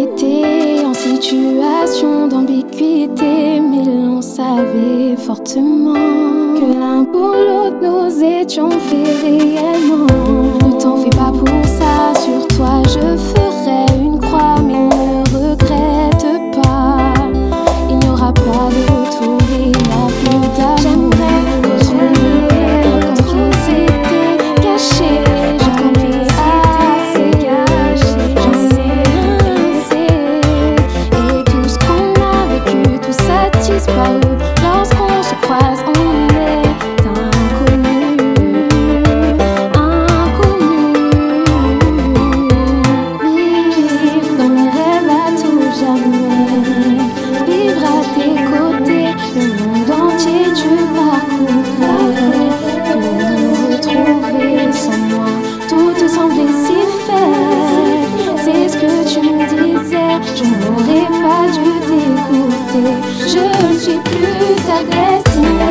était en situation d'ambiguïté, mais l'on savait fortement que l'un pour l'autre nous étions faits réellement. Ne t'en fais pas pour ça, sur toi je ferai une croix, mais ne regrette pas, il n'y aura pas de retour, il n'y a plus d'amour. J'aimerais retrouver quand c'était caché. Lorsqu'on se croise, on est inconnus, inconnus. Vivre dans mes rêves à tout jamais, vivre à tes côtés, le monde entier tu parcourrais. Pour nous retrouver sans moi, tout te semblait si fait. C'est ce que tu me disais, je n'aurais pas dû t'écouter. Je ne suis plus ta destinée.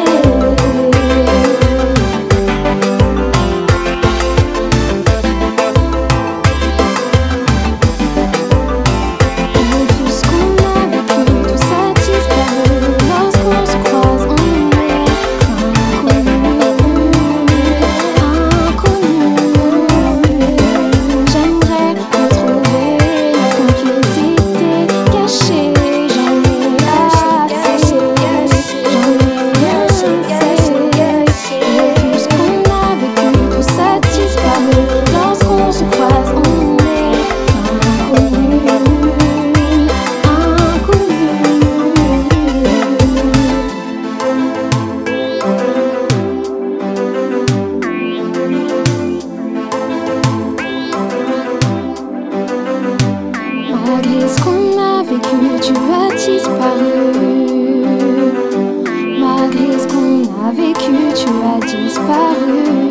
Malgré ce qu'on a vécu, tu as disparu. Malgré ce qu'on a vécu, tu as disparu.